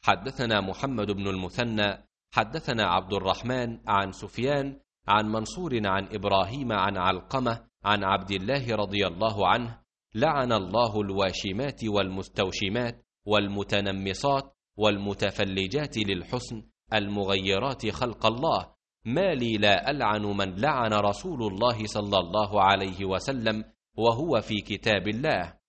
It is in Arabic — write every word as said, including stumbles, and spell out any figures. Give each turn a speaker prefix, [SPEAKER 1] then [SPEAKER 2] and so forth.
[SPEAKER 1] حدثنا محمد بن المثنى حدثنا عبد الرحمن عن سفيان عن منصور عن إبراهيم عن علقمة عن عبد الله رضي الله عنه: لعن الله الواشمات والمستوشمات والمتنمصات والمتفلجات للحسن المغيرات خلق الله، ما لي لا ألعن من لعن رسول الله صلى الله عليه وسلم وهو في كتاب الله.